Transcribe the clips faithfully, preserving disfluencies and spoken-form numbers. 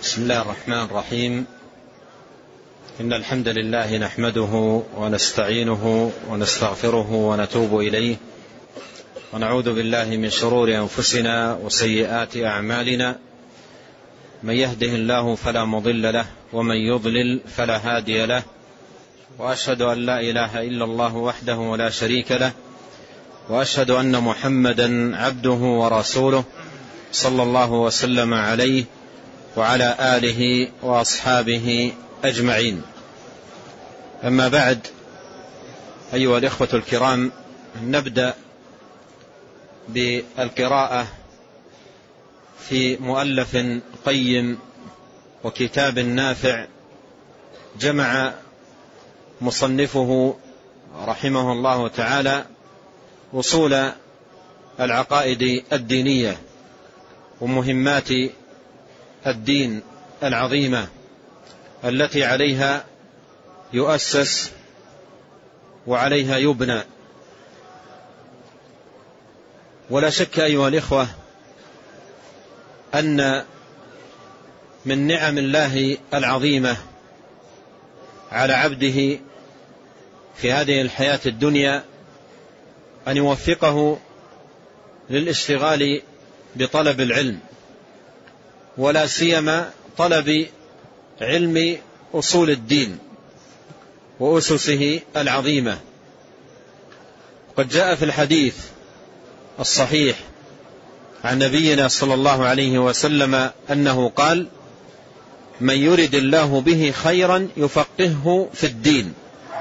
بسم الله الرحمن الرحيم. إن الحمد لله نحمده ونستعينه ونستغفره ونتوب إليه، ونعوذ بالله من شرور أنفسنا وسيئات أعمالنا. من يهده الله فلا مضل له، ومن يضلل فلا هادي له، وأشهد أن لا إله إلا الله وحده ولا شريك له، وأشهد أن محمدا عبده ورسوله صلى الله وسلم عليه وعلى آله وأصحابه أجمعين. أما بعد، أيها الإخوة الكرام، نبدأ بالقراءة في مؤلف قيم وكتاب نافع جمع مصنفه رحمه الله تعالى أصول العقائد الدينية ومهمات الدين العظيمة التي عليها يؤسس وعليها يبنى. ولا شك أيها الإخوة أن من نعم الله العظيمة على عبده في هذه الحياة الدنيا أن يوفقه للاشتغال بطلب العلم، ولا سيما طلب علم أصول الدين وأسسه العظيمة. قد جاء في الحديث الصحيح عن نبينا صلى الله عليه وسلم أنه قال: من يرد الله به خيرا يفقهه في الدين.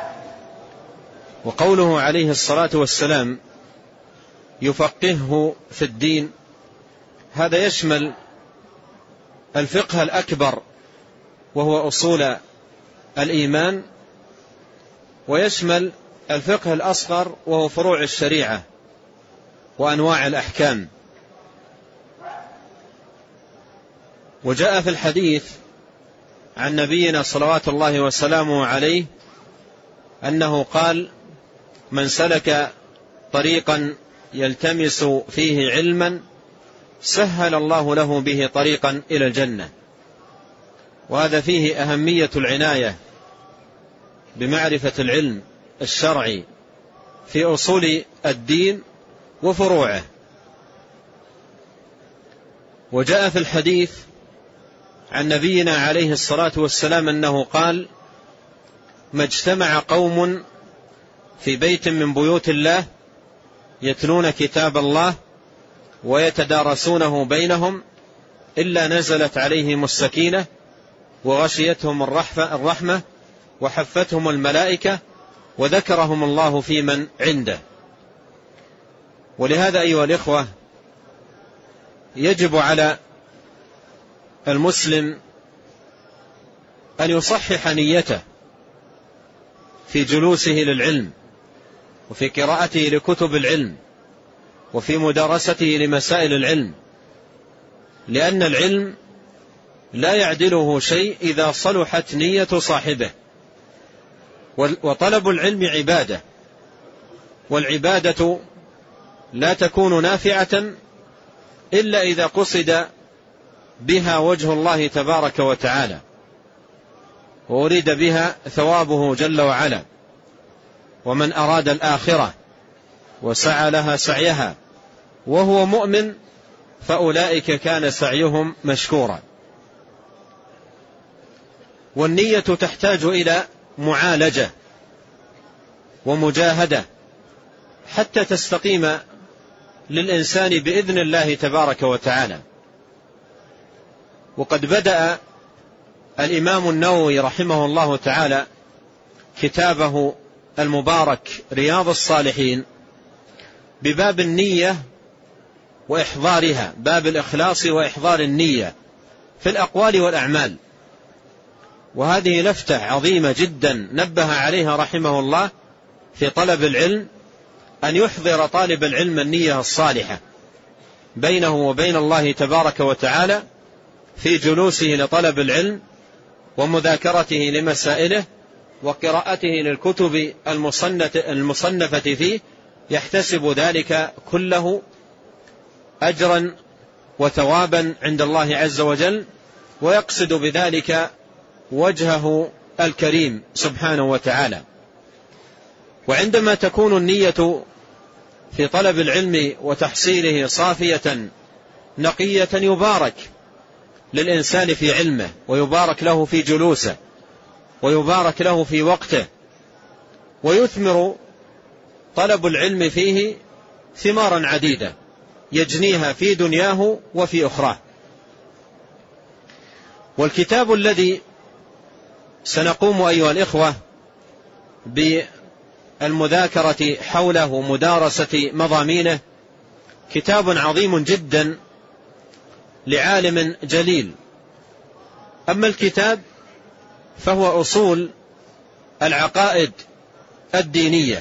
وقوله عليه الصلاة والسلام يفقهه في الدين، هذا يشمل الفقه الأكبر وهو أصول الإيمان، ويشمل الفقه الأصغر وهو فروع الشريعة وأنواع الأحكام. وجاء في الحديث عن نبينا صلوات الله وسلامه عليه أنه قال: من سلك طريقا يلتمس فيه علما سهل الله له به طريقا إلى الجنة. وهذا فيه أهمية العناية بمعرفة العلم الشرعي في أصول الدين وفروعه. وجاء في الحديث عن نبينا عليه الصلاة والسلام أنه قال: ما اجتمع قوم في بيت من بيوت الله يتلون كتاب الله ويتدارسونه بينهم إلا نزلت عليهم السكينة وغشيتهم الرحمة وحفتهم الملائكة وذكرهم الله في من عنده. ولهذا أيها الإخوة يجب على المسلم أن يصحح نيته في جلوسه للعلم وفي قراءته لكتب العلم وفي مدارسته لمسائل العلم، لأن العلم لا يعدله شيء إذا صلحت نية صاحبه. وطلب العلم عبادة، والعبادة لا تكون نافعة إلا إذا قصد بها وجه الله تبارك وتعالى وأريد بها ثوابه جل وعلا. ومن أراد الآخرة وسعى لها سعيها وهو مؤمن فأولئك كان سعيهم مشكورا. والنية تحتاج إلى معالجة ومجاهدة حتى تستقيم للإنسان بإذن الله تبارك وتعالى. وقد بدأ الإمام النووي رحمه الله تعالى كتابه المبارك رياض الصالحين بباب النية وإحضارها، باب الإخلاص وإحضار النية في الأقوال والأعمال. وهذه لفتة عظيمة جدا نبه عليها رحمه الله في طلب العلم، أن يحضر طالب العلم النية الصالحة بينه وبين الله تبارك وتعالى في جلوسه لطلب العلم ومذاكرته لمسائله وقراءته للكتب المصنفة فيه، يحتسب ذلك كله أجرا وثوابا عند الله عز وجل، ويقصد بذلك وجهه الكريم سبحانه وتعالى. وعندما تكون النية في طلب العلم وتحصيله صافية نقية يبارك للإنسان في علمه، ويبارك له في جلوسه، ويبارك له في وقته، ويثمر طلب العلم فيه ثمارا عديدة يجنيها في دنياه وفي أخراه. والكتاب الذي سنقوم أيها الإخوة بالمذاكرة حوله ومدارسة مضامينه كتاب عظيم جدا لعالم جليل. أما الكتاب فهو أصول العقائد الدينية،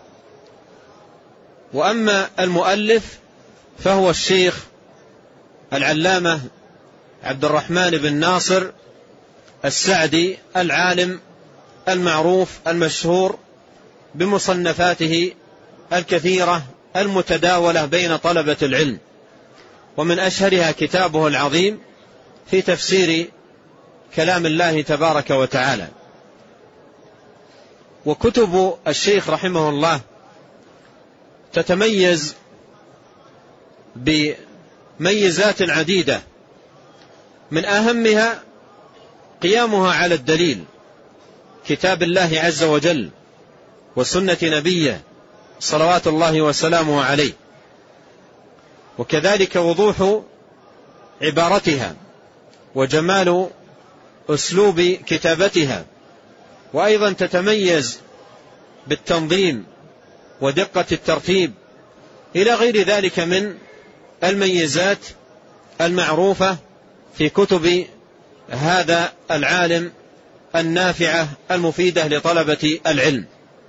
وأما المؤلف فهو الشيخ العلامة عبد الرحمن بن ناصر السعدي، العالم المعروف المشهور بمصنفاته الكثيرة المتداولة بين طلبة العلم، ومن أشهرها كتابه العظيم في تفسير كلام الله تبارك وتعالى. وكتب الشيخ رحمه الله تتميز بميزات عديدة، من أهمها قيامها على الدليل، كتاب الله عز وجل وسنة نبيه صلوات الله وسلامه عليه، وكذلك وضوح عبارتها وجمال أسلوب كتابتها، وأيضا تتميز بالتنظيم ودقة الترتيب إلى غير ذلك من الميزات المعروفة في كتب هذا العالم النافعة المفيدة لطلبة العلم.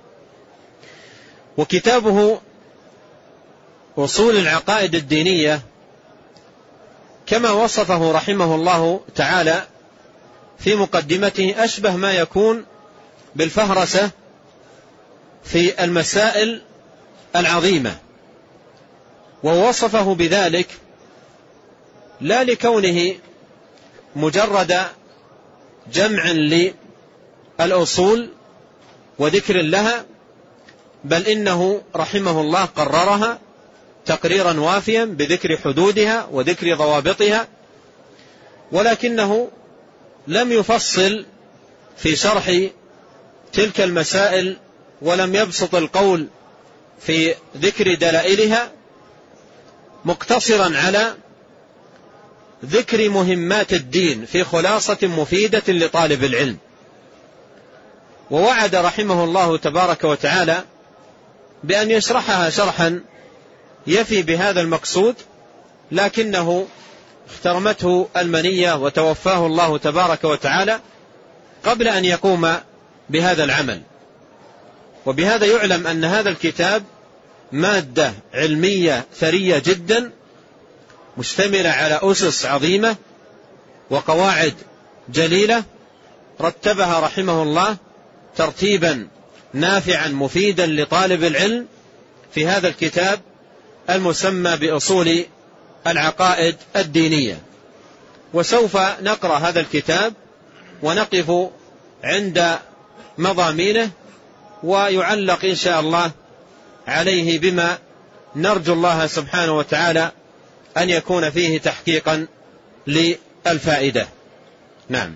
وكتابه أصول العقائد الدينية كما وصفه رحمه الله تعالى في مقدمته أشبه ما يكون بالفهرسة في المسائل العظيمة، ووصفه بذلك لا لكونه مجرد جمع للأصول وذكر لها، بل إنه رحمه الله قررها تقريرا وافيا بذكر حدودها وذكر ضوابطها، ولكنه لم يفصل في شرح تلك المسائل، ولم يبسط القول في ذكر دلائلها، مقتصرا على ذكر مهمات الدين في خلاصة مفيدة لطالب العلم. ووعد رحمه الله تبارك وتعالى بأن يشرحها شرحا يفي بهذا المقصود، لكنه اخترمته المنية وتوفاه الله تبارك وتعالى قبل أن يقوم بهذا العمل. وبهذا يعلم أن هذا الكتاب مادة علمية ثرية جدا، مشتملة على أسس عظيمة وقواعد جليلة رتبها رحمه الله ترتيبا نافعا مفيدا لطالب العلم في هذا الكتاب المسمى بأصول العقائد الدينية. وسوف نقرأ هذا الكتاب ونقف عند مضامينه، ويعلق إن شاء الله عليه بما نرجو الله سبحانه وتعالى أن يكون فيه تحقيقا للفائدة. نعم.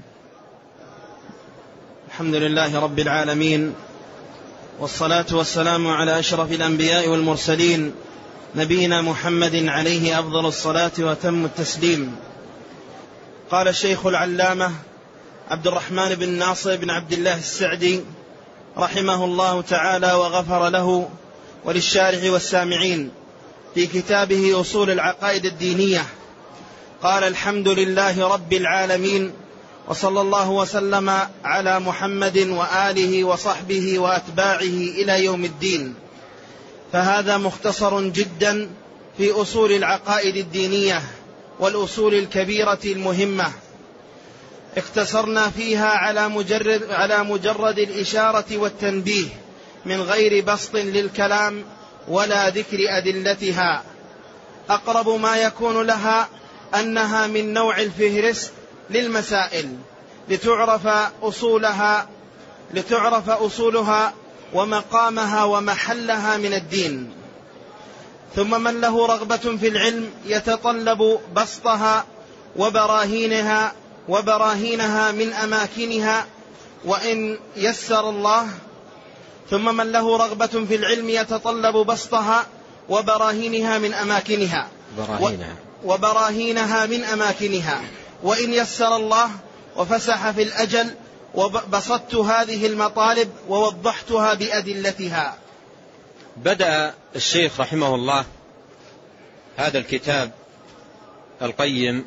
الحمد لله رب العالمين، والصلاة والسلام على أشرف الأنبياء والمرسلين، نبينا محمد عليه أفضل الصلاة وتم التسليم. قال الشيخ العلامة عبد الرحمن بن ناصر بن عبد الله السعدي رحمه الله تعالى وغفر له وللشارح والسامعين في كتابه أصول العقائد الدينية، قال: الحمد لله رب العالمين، وصلى الله وسلم على محمد وآله وصحبه وأتباعه إلى يوم الدين. فهذا مختصر جدا في أصول العقائد الدينية والأصول الكبيرة المهمة، اختصرنا فيها على مجرد, على مجرد الإشارة والتنبيه من غير بسط للكلام ولا ذكر أدلتها. أقرب ما يكون لها أنها من نوع الفهرست للمسائل لتعرف أصولها لتعرف أصولها ومقامها ومحلها من الدين. ثم من له رغبة في العلم يتطلب بسطها وبراهينها وبراهينها من أماكنها وإن يسر الله ثم من له رغبة في العلم يتطلب بسطها وبراهينها من أماكنها براهينها وبراهينها من أماكنها وإن يسر الله وفسح في الأجل وبسطت هذه المطالب ووضحتها بأدلتها. بدأ الشيخ رحمه الله هذا الكتاب القيم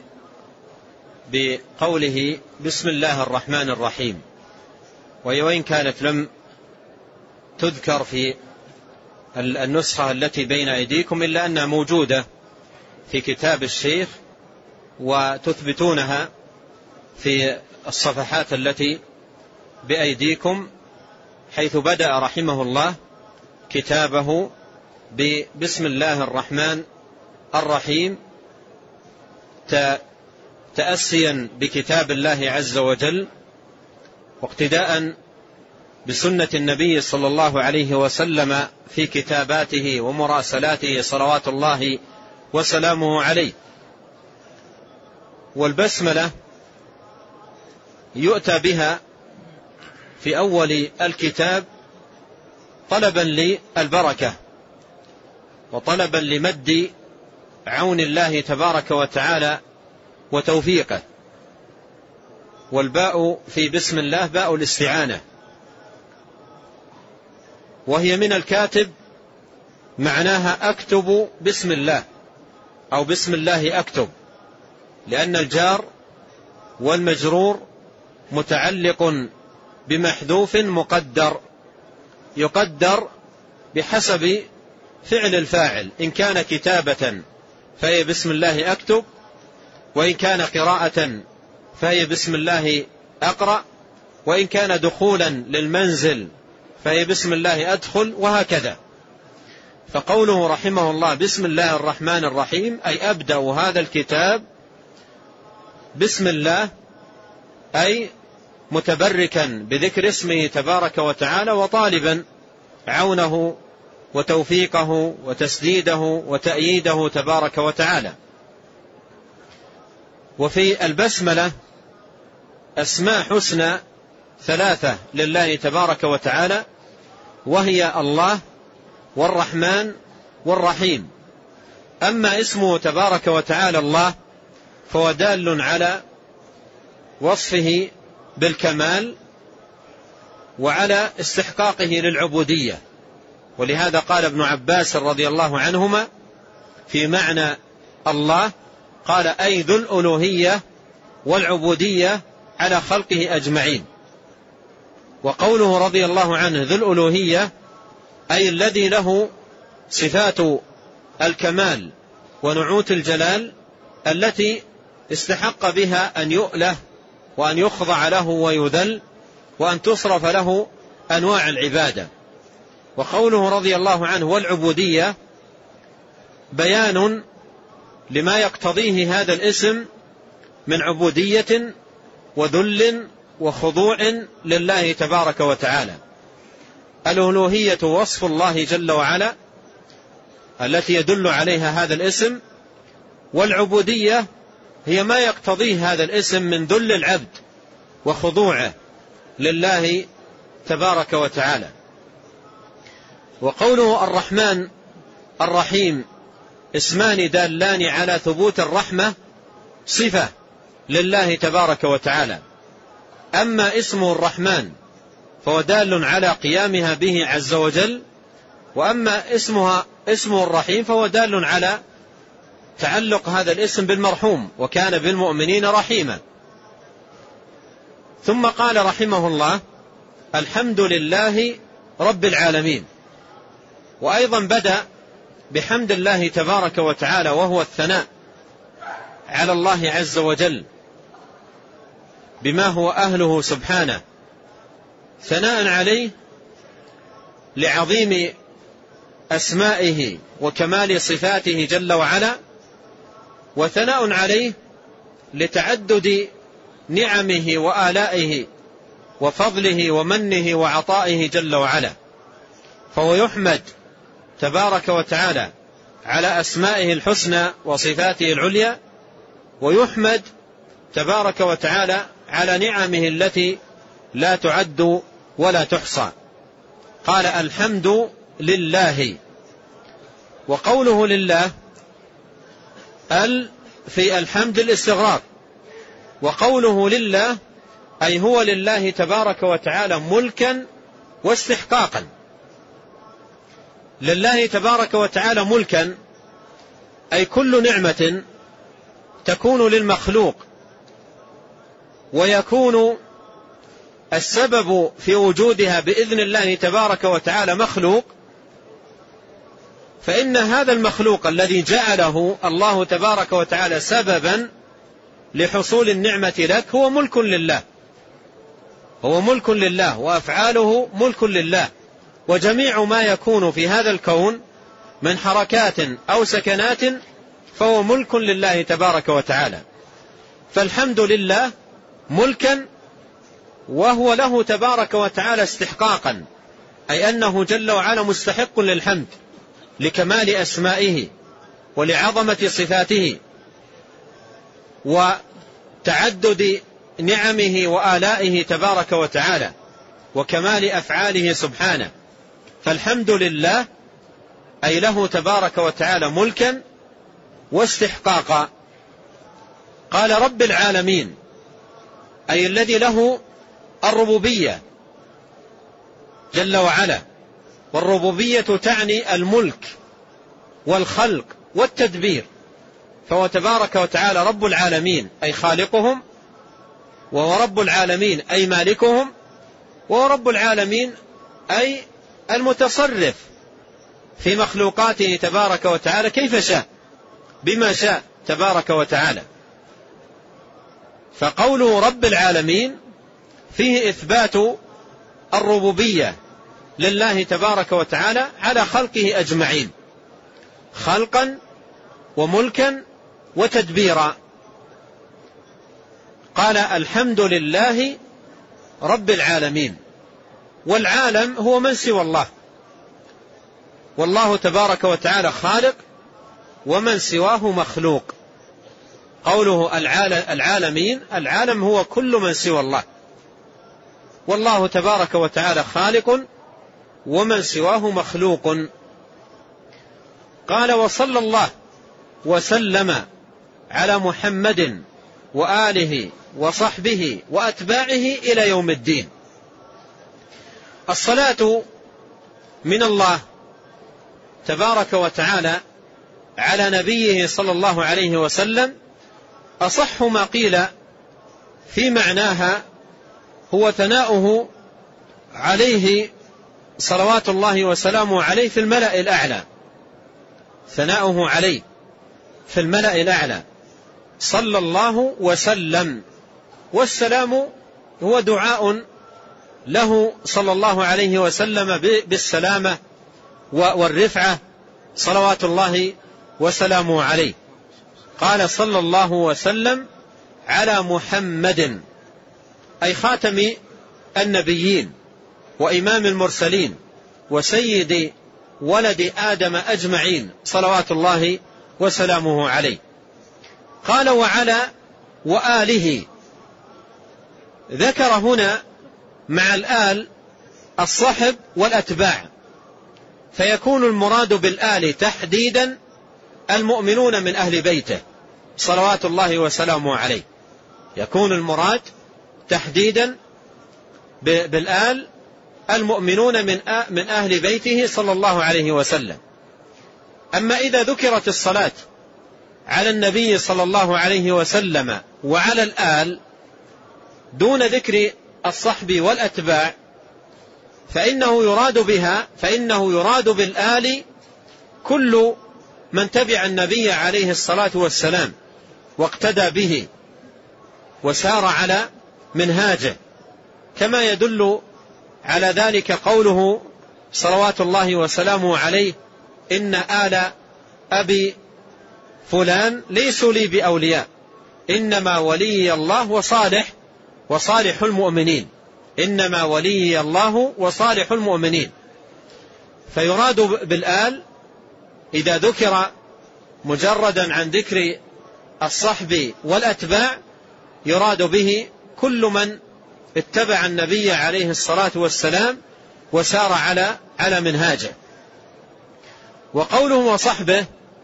بقوله بسم الله الرحمن الرحيم، وهي وإن كانت لم تذكر في النسخة التي بين أيديكم إلا أنها موجودة في كتاب الشيخ وتثبتونها في الصفحات التي بأيديكم، حيث بدأ رحمه الله كتابه بسم الله الرحمن الرحيم تأسيا بكتاب الله عز وجل واقتداء بسنة النبي صلى الله عليه وسلم في كتاباته ومراسلاته صلوات الله وسلامه عليه. والبسملة يؤتى بها في أول الكتاب طلبا للبركة وطلبا لمد عون الله تبارك وتعالى وتوفيقه. والباء في بسم الله باء الاستعانة، وهي من الكاتب معناها أكتب بسم الله أو بسم الله أكتب، لأن الجار والمجرور متعلق بمحذوف مقدر يقدر بحسب فعل الفاعل، إن كان كتابة فهي بسم الله أكتب، وإن كان قراءة فهي بسم الله أقرأ، وإن كان دخولا للمنزل فهي بسم الله أدخل، وهكذا. فقوله رحمه الله بسم الله الرحمن الرحيم أي أبدأ هذا الكتاب بسم الله، أي متبركا بذكر اسمه تبارك وتعالى وطالبا عونه وتوفيقه وتسديده وتأييده تبارك وتعالى. وفي البسملة أسماء حسنى ثلاثة لله تبارك وتعالى، وهي الله والرحمن والرحيم. أما اسمه تبارك وتعالى الله فهو دال على وصفه بالكمال وعلى استحقاقه للعبودية، ولهذا قال ابن عباس رضي الله عنهما في معنى الله قال أي ذو الألوهية والعبودية على خلقه أجمعين. وقوله رضي الله عنه ذو الألوهية أي الذي له صفات الكمال ونعوت الجلال التي استحق بها أن يؤله وأن يخضع له ويذل وأن تصرف له أنواع العبادة. وقوله رضي الله عنه والعبودية بيان لما يقتضيه هذا الاسم من عبودية وذل وخضوع لله تبارك وتعالى. الألوهية وصف الله جل وعلا التي يدل عليها هذا الاسم، والعبودية هي ما يقتضيه هذا الاسم من ذل العبد وخضوعه لله تبارك وتعالى. وقوله الرحمن الرحيم اسمان دالان على ثبوت الرحمة صفة لله تبارك وتعالى. أما اسمه الرحمن فهو دال على قيامها به عز وجل، وأما اسمها اسمه الرحيم فهو دال على تعلق هذا الاسم بالمرحوم، وكان بالمؤمنين رحيما. ثم قال رحمه الله الحمد لله رب العالمين. وأيضا بدأ بحمد الله تبارك وتعالى، وهو الثناء على الله عز وجل بما هو أهله سبحانه، ثناء عليه لعظيم أسمائه وكمال صفاته جل وعلا، وثناء عليه لتعدد نعمه وآلائه وفضله ومنه وعطائه جل وعلا، فهو يحمد تبارك وتعالى على أسمائه الحسنى وصفاته العليا، ويحمد تبارك وتعالى على نعمه التي لا تعد ولا تحصى. قال الحمد لله. وقوله لله ال في الحمد الاستغراق، وقوله لله أي هو لله تبارك وتعالى ملكا واستحقاقا. لله تبارك وتعالى ملكا أي كل نعمة تكون للمخلوق ويكون السبب في وجودها بإذن الله تبارك وتعالى مخلوق، فإن هذا المخلوق الذي جعله الله تبارك وتعالى سببا لحصول النعمة لك هو ملك لله، هو ملك لله، وأفعاله ملك لله، وجميع ما يكون في هذا الكون من حركات أو سكنات فهو ملك لله تبارك وتعالى. فالحمد لله ملكا، وهو له تبارك وتعالى استحقاقا، أي أنه جل وعلا مستحق للحمد لكمال أسمائه ولعظمة صفاته وتعدد نعمه وآلائه تبارك وتعالى وكمال أفعاله سبحانه. فالحمد لله أي له تبارك وتعالى ملكا واستحقاقا. قال رب العالمين أي الذي له الربوبية جل وعلا، والربوبية تعني الملك والخلق والتدبير، فهو تبارك وتعالى رب العالمين أي خالقهم، وهو رب العالمين أي مالكهم، وهو رب العالمين أي المتصرف في مخلوقاته تبارك وتعالى كيف شاء بما شاء تبارك وتعالى. فقوله رب العالمين فيه إثبات الربوبية لله تبارك وتعالى على خلقه أجمعين، خلقا وملكا وتدبيرا. قال الحمد لله رب العالمين، والعالم هو من سوى الله، والله تبارك وتعالى خالق ومن سواه مخلوق. قوله العالمين، العالم هو كل من سوى الله، والله تبارك وتعالى خالق ومن سواه مخلوق. قال وصلى الله وسلم على محمد وآله وصحبه وأتباعه إلى يوم الدين. الصلاة من الله تبارك وتعالى على نبيه صلى الله عليه وسلم أصح ما قيل في معناها هو ثناؤه عليه صلوات الله وسلامه عليه في الملأ الأعلى، ثناؤه عليه في الملأ الأعلى صلى الله وسلم، والسلام هو دعاء له صلى الله عليه وسلم بالسلامة والرفعة صلوات الله وسلامه عليه. قال صلى الله وسلم على محمد أي خاتم النبيين وإمام المرسلين وسيد ولد آدم أجمعين صلوات الله وسلامه عليه. قال وعلى وآله، ذكر هنا مع الآل الصحب والأتباع، فيكون المراد بالآل تحديدا المؤمنون من أهل بيته صلوات الله وسلامه عليه، يكون المراد تحديدا بالآل المؤمنون من من أهل بيته صلى الله عليه وسلم. أما إذا ذكرت الصلاة على النبي صلى الله عليه وسلم وعلى الآل دون ذكر الصحب والأتباع فإنه يراد بها فإنه يراد بالآل كل من تبع النبي عليه الصلاة والسلام واقتدى به وسار على منهاجه، كما يدل على ذلك قوله صلوات الله وسلامه عليه إن آل أبي فلان ليسوا لي بأولياء إنما ولي الله وصالح وصالح المؤمنين، إنما ولي الله وصالح المؤمنين. فيراد بالآل إذا ذكر مجردا عن ذكر الصحب والأتباع يراد به كل من اتبع النبي عليه الصلاة والسلام وسار على على منهاجه. وقوله وصحبه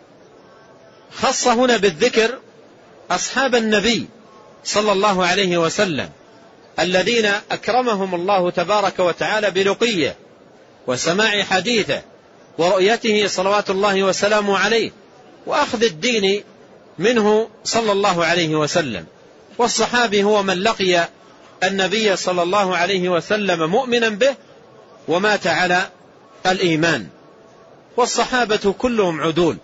خص هنا بالذكر أصحاب النبي صلى الله عليه وسلم الذين أكرمهم الله تبارك وتعالى بلقيه وسماع حديثه ورؤيته صلوات الله وسلامه عليه وأخذ الدين منه صلى الله عليه وسلم. والصحابي هو من لقي النبي صلى الله عليه وسلم مؤمنا به ومات على الإيمان. والصحابة كلهم عدول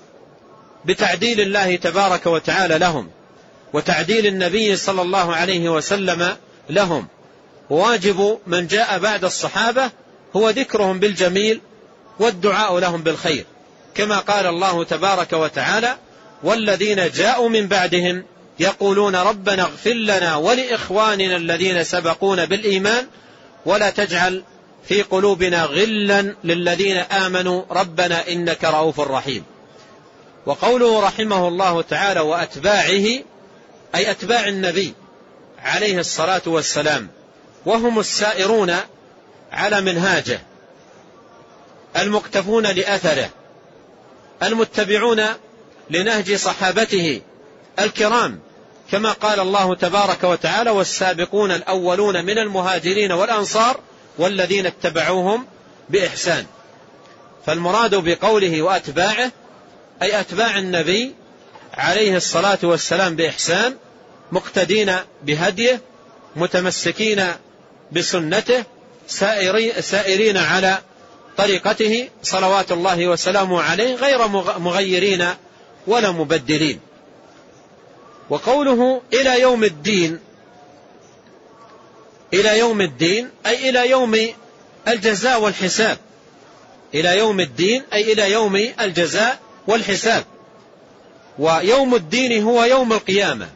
بتعديل الله تبارك وتعالى لهم وتعديل النبي صلى الله عليه وسلم لهم. واجب من جاء بعد الصحابة هو ذكرهم بالجميل والدعاء لهم بالخير، كما قال الله تبارك وتعالى والذين جاءوا من بعدهم يقولون ربنا اغفر لنا ولإخواننا الذين سبقونا بالإيمان ولا تجعل في قلوبنا غلا للذين آمنوا ربنا إنك رؤوف رحيم. وقوله رحمه الله تعالى وأتباعه أي أتباع النبي عليه الصلاة والسلام، وهم السائرون على منهاجه المقتفون لأثره المتبعون لنهج صحابته الكرام، كما قال الله تبارك وتعالى والسابقون الأولون من المهاجرين والأنصار والذين اتبعوهم بإحسان. فالمراد بقوله وأتباعه أي أتباع النبي عليه الصلاة والسلام بإحسان، مقتدين بهديه متمسكين بسنته سائرين على طريقته صلوات الله وسلامه عليه غير مغيرين ولا مبدلين. وقوله إلى يوم الدين، إلى يوم الدين أي إلى يوم الجزاء والحساب. إلى يوم الدين أي إلى يوم الجزاء والحساب. ويوم الدين هو يوم القيامة،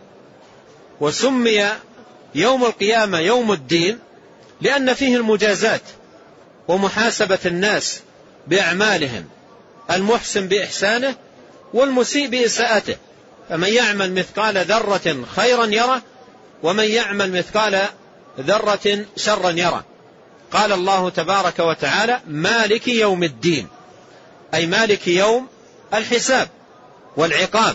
وسمي يوم القيامة يوم الدين لأن فيه المجازات ومحاسبة الناس بأعمالهم، المحسن بإحسانه والمسيء بإساءته. فمن يعمل مثقال ذرة خيرا يره ومن يعمل مثقال ذرة شرا يره. قال الله تبارك وتعالى مالك يوم الدين أي مالك يوم الحساب والعقاب.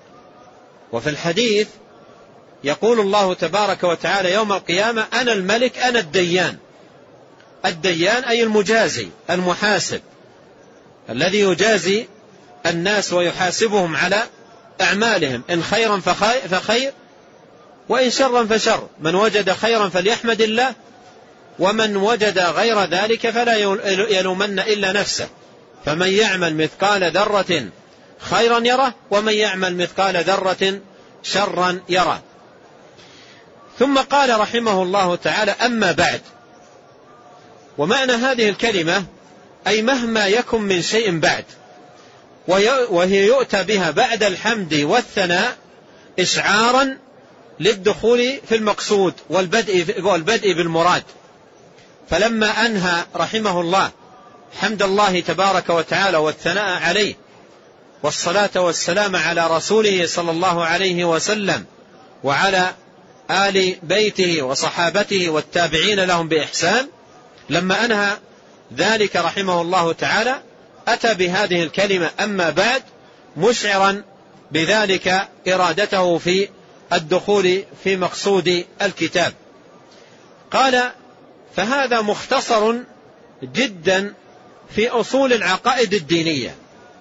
وفي الحديث يقول الله تبارك وتعالى يوم القيامة أنا الملك أنا الديان. الديان أي المجازي المحاسب الذي يجازي الناس ويحاسبهم على أعمالهم، إن خيرا فخير وإن شرا فشر. من وجد خيرا فليحمد الله ومن وجد غير ذلك فلا يلومن إلا نفسه. فمن يعمل مثقال ذرة خيرا يره ومن يعمل مثقال ذرة شرا يره. ثم قال رحمه الله تعالى أما بعد. ومعنى هذه الكلمة أي مهما يكن من شيء بعد، وهي يؤتى بها بعد الحمد والثناء إشعارا للدخول في المقصود والبدء, والبدء بالمراد. فلما أنهى رحمه الله حمد الله تبارك وتعالى والثناء عليه والصلاة والسلام على رسوله صلى الله عليه وسلم وعلى آل بيته وصحابته والتابعين لهم بإحسان، لما أنهى ذلك رحمه الله تعالى أتى بهذه الكلمة أما بعد مشعرا بذلك إرادته في الدخول في مقصود الكتاب. قال فهذا مختصر جدا في أصول العقائد الدينية.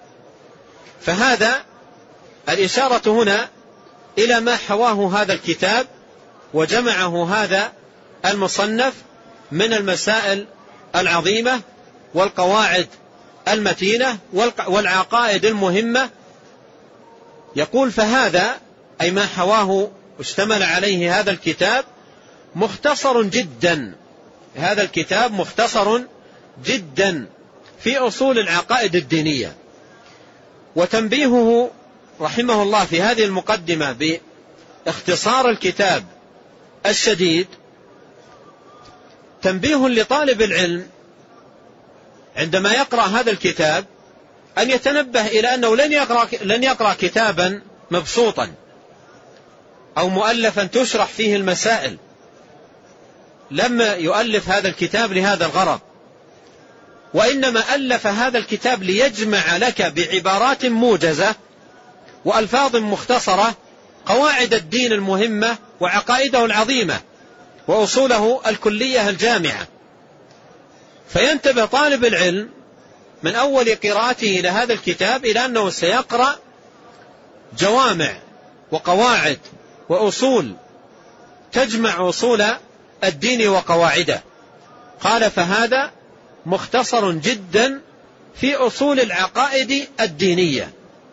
فهذا الإشارة هنا إلى ما حواه هذا الكتاب وجمعه هذا المصنف من المسائل العظيمة والقواعد المتينة والعقائد المهمة. يقول فهذا أي ما حواه اشتمل عليه هذا الكتاب مختصر جدا. هذا الكتاب مختصر جدا في أصول العقائد الدينية. وتنبيهه رحمه الله في هذه المقدمة باختصار الكتاب الشديد تنبيه لطالب العلم عندما يقرأ هذا الكتاب أن يتنبه إلى أنه لن يقرأ, لن يقرأ كتابا مبسوطا أو مؤلفا تشرح فيه المسائل. لم يؤلف هذا الكتاب لهذا الغرض، وإنما ألف هذا الكتاب ليجمع لك بعبارات موجزة وألفاظ مختصرة قواعد الدين المهمة وعقائده العظيمة وأصوله الكلية الجامعة. فينتبه طالب العلم من أول قراءته لهذا الكتاب إلى أنه سيقرأ جوامع وقواعد وأصول تجمع أصول الدين وقواعده. قال: فهذا مختصر جدا في أصول العقائد الدينية.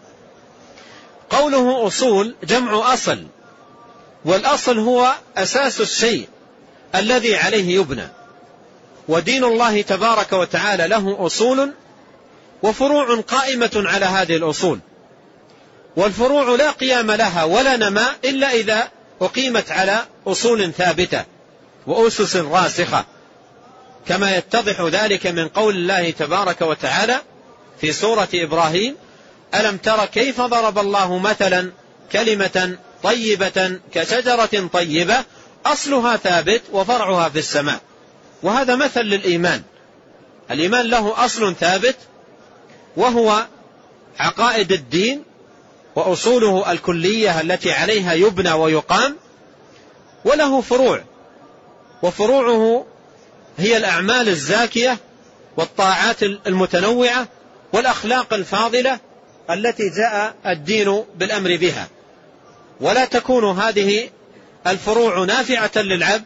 قوله أصول جمع أصل، والأصل هو أساس الشيء الذي عليه يبنى، ودين الله تبارك وتعالى له أصول وفروع قائمة على هذه الأصول، والفروع لا قيام لها ولا نماء إلا إذا أقيمت على أصول ثابتة وأسس راسخة، كما يتضح ذلك من قول الله تبارك وتعالى في سورة إبراهيم: ألم تر كيف ضرب الله مثلا كلمة طيبة كشجرة طيبة أصلها ثابت وفرعها في السماء. وهذا مثل للإيمان. الإيمان له أصل ثابت وهو عقائد الدين وأصوله الكلية التي عليها يبنى ويقام، وله فروع، وفروعه هي الأعمال الزاكية والطاعات المتنوعة والأخلاق الفاضلة التي جاء الدين بالأمر بها. ولا تكون هذه الفروع نافعة للعبد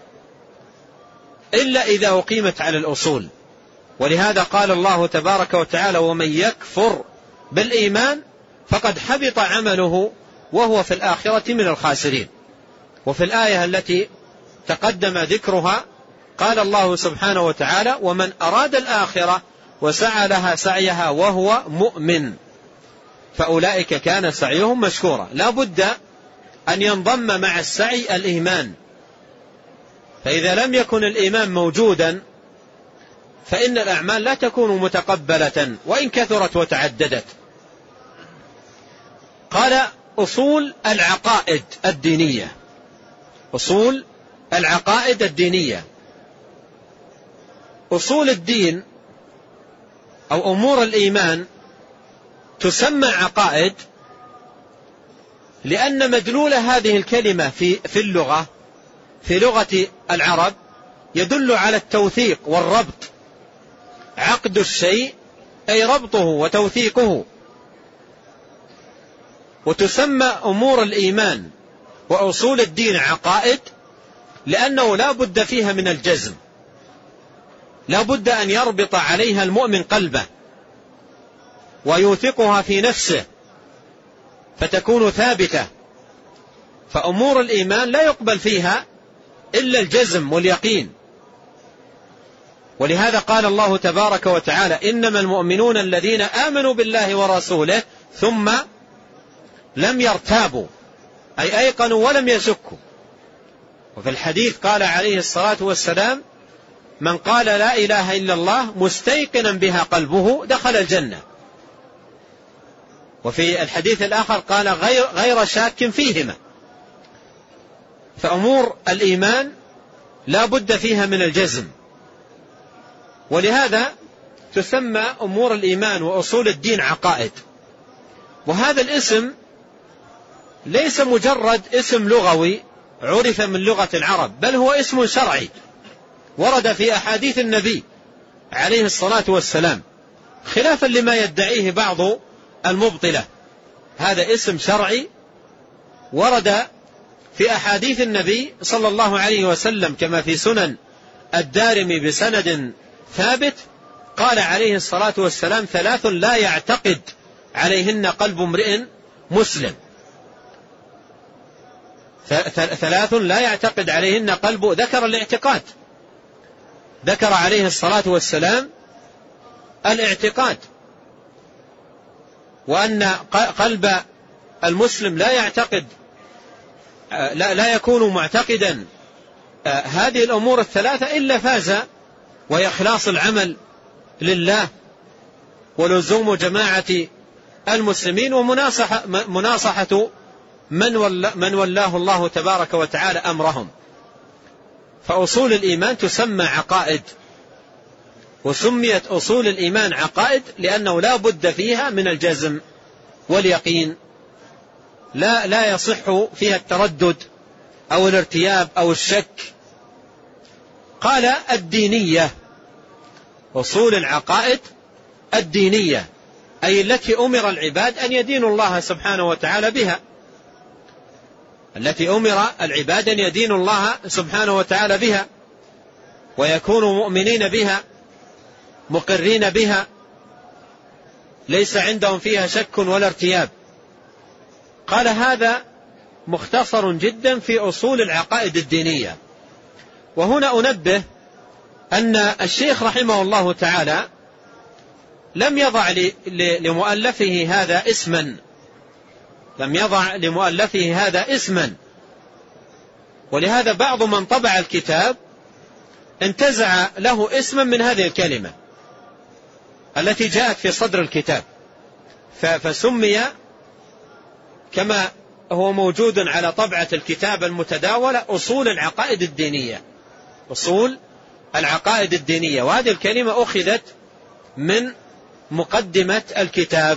إلا إذا أقيمت على الأصول. ولهذا قال الله تبارك وتعالى: ومن يكفر بالإيمان فقد حبط عمله وهو في الآخرة من الخاسرين. وفي الآية التي تقدم ذكرها قال الله سبحانه وتعالى: ومن أراد الآخرة وسعى لها سعيها وهو مؤمن فأولئك كان سعيهم مشكورا. لا بد أن ينضم مع السعي الإيمان، فإذا لم يكن الإيمان موجودا فإن الأعمال لا تكون متقبلة وإن كثرت وتعددت. قال: أصول العقائد الدينية. أصول العقائد الدينية، أصول الدين أو أمور الإيمان تسمى عقائد لأن مدلول هذه الكلمة في في اللغة في لغة العرب يدل على التوثيق والربط. عقد الشيء أي ربطه وتوثيقه. وتسمى أمور الإيمان وأصول الدين عقائد لأنه لا بد فيها من الجزم، لا بد أن يربط عليها المؤمن قلبه ويوثقها في نفسه فتكون ثابتة. فأمور الإيمان لا يقبل فيها إلا الجزم واليقين. ولهذا قال الله تبارك وتعالى: إنما المؤمنون الذين آمنوا بالله ورسوله ثم لم يرتابوا، أي أيقنوا ولم يشكوا. وفي الحديث قال عليه الصلاة والسلام: من قال لا إله إلا الله مستيقنا بها قلبه دخل الجنة. وفي الحديث الآخر قال: غير, غير شاك فيهما. فأمور الإيمان لا بد فيها من الجزم، ولهذا تسمى أمور الإيمان وأصول الدين عقائد. وهذا الاسم ليس مجرد اسم لغوي عرف من لغة العرب، بل هو اسم شرعي ورد في أحاديث النبي عليه الصلاة والسلام، خلافا لما يدعيه بعض المبطلة. هذا اسم شرعي ورد في أحاديث النبي صلى الله عليه وسلم كما في سنن الدارمي بسند ثابت. قال عليه الصلاة والسلام: ثلاث لا يعتقد عليهن قلب امرئ مسلم. ثلاث لا يعتقد عليهن قلب، ذكر الاعتقاد، ذكر عليه الصلاة والسلام الاعتقاد، وأن قلب المسلم لا يعتقد لا, لا يكون معتقدا هذه الأمور الثلاثة إلا فاز، وهي إخلاص العمل لله ولزوم جماعة المسلمين ومناصحة مناصحة من, من ولاه الله تبارك وتعالى أمرهم. فأصول الإيمان تسمى عقائد، وسميت أصول الإيمان عقائد لأنه لا بد فيها من الجزم واليقين، لا, لا يصح فيها التردد أو الارتياب أو الشك. قال الدينية، أصول العقائد الدينية أي التي أمر العباد أن يدينوا الله سبحانه وتعالى بها، التي أمر العباد أن يدينوا الله سبحانه وتعالى بها ويكونوا مؤمنين بها مقرين بها، ليس عندهم فيها شك ولا ارتياب. قال هذا مختصر جدا في أصول العقائد الدينية. وهنا أنبه أن الشيخ رحمه الله تعالى لم يضع لمؤلفه هذا اسما، لم يضع لمؤلفه هذا اسما، ولهذا بعض من طبع الكتاب انتزع له اسما من هذه الكلمة التي جاءت في صدر الكتاب، فسمي كما هو موجود على طبعة الكتاب المتداولة أصول العقائد الدينية، أصول العقائد الدينية. وهذه الكلمة أخذت من مقدمة الكتاب.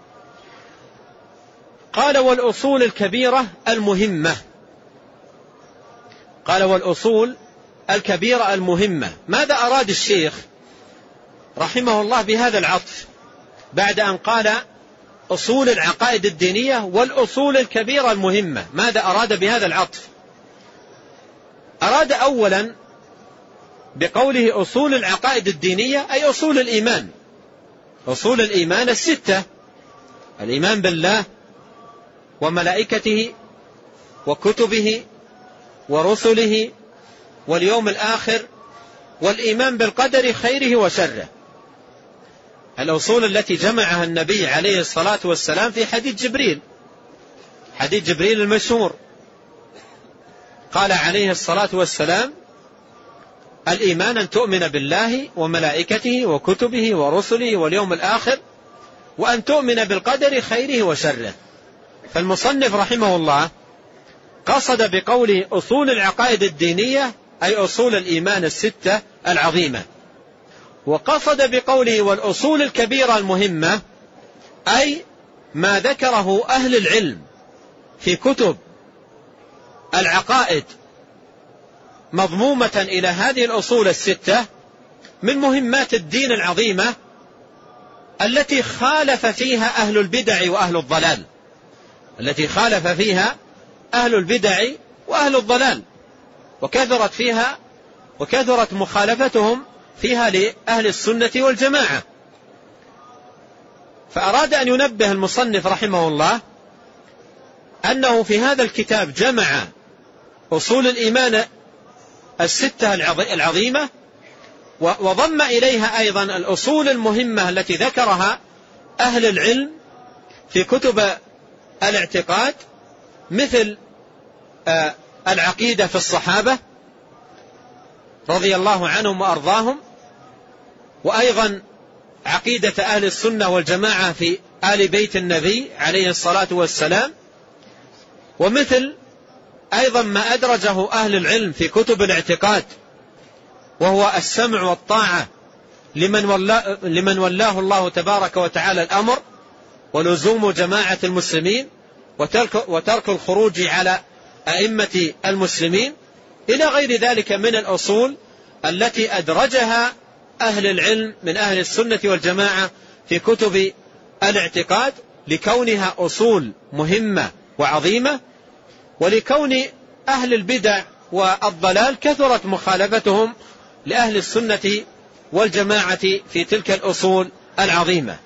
قال والأصول الكبيرة المهمة، قال والأصول الكبيرة المهمة. ماذا أراد الشيخ رحمه الله بهذا العطف بعد أن قال أصول العقائد الدينية والأصول الكبيرة المهمة؟ ماذا أراد بهذا العطف؟ أراد أولا بقوله أصول العقائد الدينية أي أصول الإيمان، أصول الإيمان الستة: الإيمان بالله وملائكته وكتبه ورسله واليوم الآخر والإيمان بالقدر خيره وشره. الأصول التي جمعها النبي عليه الصلاة والسلام في حديث جبريل، حديث جبريل المشهور، قال عليه الصلاة والسلام: الإيمان أن تؤمن بالله وملائكته وكتبه ورسله واليوم الآخر وأن تؤمن بالقدر خيره وشره. فالمصنف رحمه الله قصد بقوله أصول العقائد الدينية أي أصول الإيمان الستة العظيمة، وقصد بقوله والأصول الكبيرة المهمة أي ما ذكره أهل العلم في كتب العقائد مضمومة إلى هذه الأصول الستة من مهمات الدين العظيمة التي خالف فيها أهل البدع وأهل الضلال، التي خالف فيها أهل البدع وأهل الضلال، وكثرت فيها وكثرت مخالفتهم فيها لأهل السنة والجماعة. فأراد أن ينبه المصنف رحمه الله أنه في هذا الكتاب جمع أصول الإيمان الستة العظيمة وضم إليها أيضا الأصول المهمة التي ذكرها أهل العلم في كتب الاعتقاد، مثل العقيدة في الصحابة رضي الله عنهم وأرضاهم، وأيضا عقيدة أهل السنة والجماعة في آل بيت النبي عليه الصلاة والسلام، ومثل أيضا ما أدرجه أهل العلم في كتب الاعتقاد وهو السمع والطاعة لمن, ولا لمن ولاه الله تبارك وتعالى الأمر، ولزوم جماعة المسلمين، وترك, وترك الخروج على أئمة المسلمين، إلى غير ذلك من الأصول التي أدرجها أهل العلم من أهل السنة والجماعة في كتب الاعتقاد، لكونها أصول مهمة وعظيمة، ولكون أهل البدع والضلال كثرت مخالفتهم لأهل السنة والجماعة في تلك الأصول العظيمة.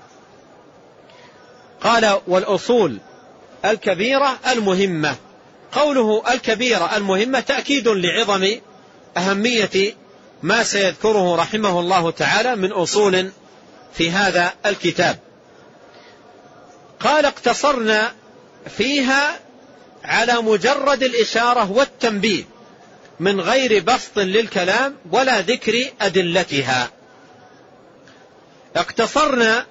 قال والأصول الكبيرة المهمة. قوله الكبيرة المهمة تأكيد لعظم أهمية ما سيذكره رحمه الله تعالى من أصول في هذا الكتاب. قال اقتصرنا فيها على مجرد الإشارة والتنبيه من غير بسط للكلام ولا ذكر أدلتها. اقتصرنا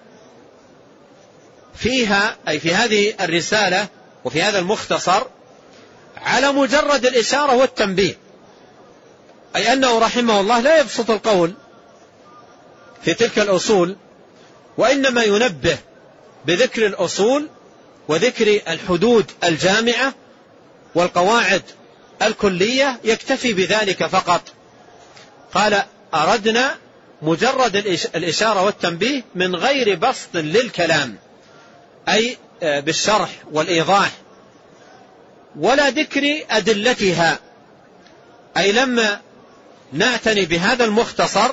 فيها أي في هذه الرسالة وفي هذا المختصر على مجرد الإشارة والتنبيه، أي أنه رحمه الله لا يبسط القول في تلك الأصول، وإنما ينبه بذكر الأصول وذكر الحدود الجامعة والقواعد الكلية، يكتفي بذلك فقط. قال أردنا مجرد الإشارة والتنبيه من غير بسط للكلام، أي بالشرح والإيضاح، ولا ذكر أدلتها، أي لما نعتني بهذا المختصر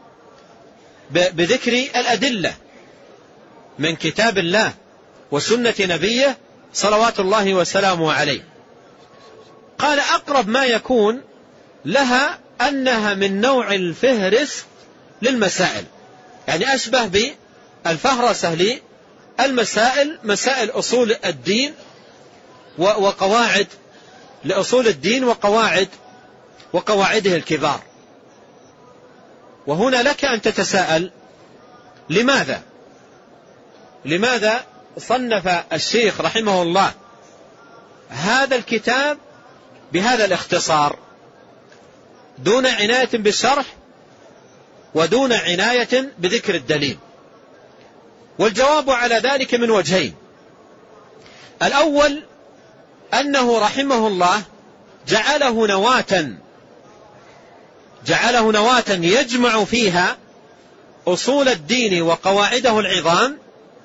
بذكر الأدلة من كتاب الله وسنة نبيه صلوات الله وسلامه عليه. قال أقرب ما يكون لها أنها من نوع الفهرس للمسائل، يعني أشبه بالفهرسة للمسائل، مسائل أصول الدين وقواعد لأصول الدين وقواعد وقواعده الكبار. وهنا لك أن تتساءل لماذا لماذا صنف الشيخ رحمه الله هذا الكتاب بهذا الاختصار دون عناية بالشرح ودون عناية بذكر الدليل؟ والجواب على ذلك من وجهين. الأول أنه رحمه الله جعله نواة جعله نواة يجمع فيها أصول الدين وقواعده العظام،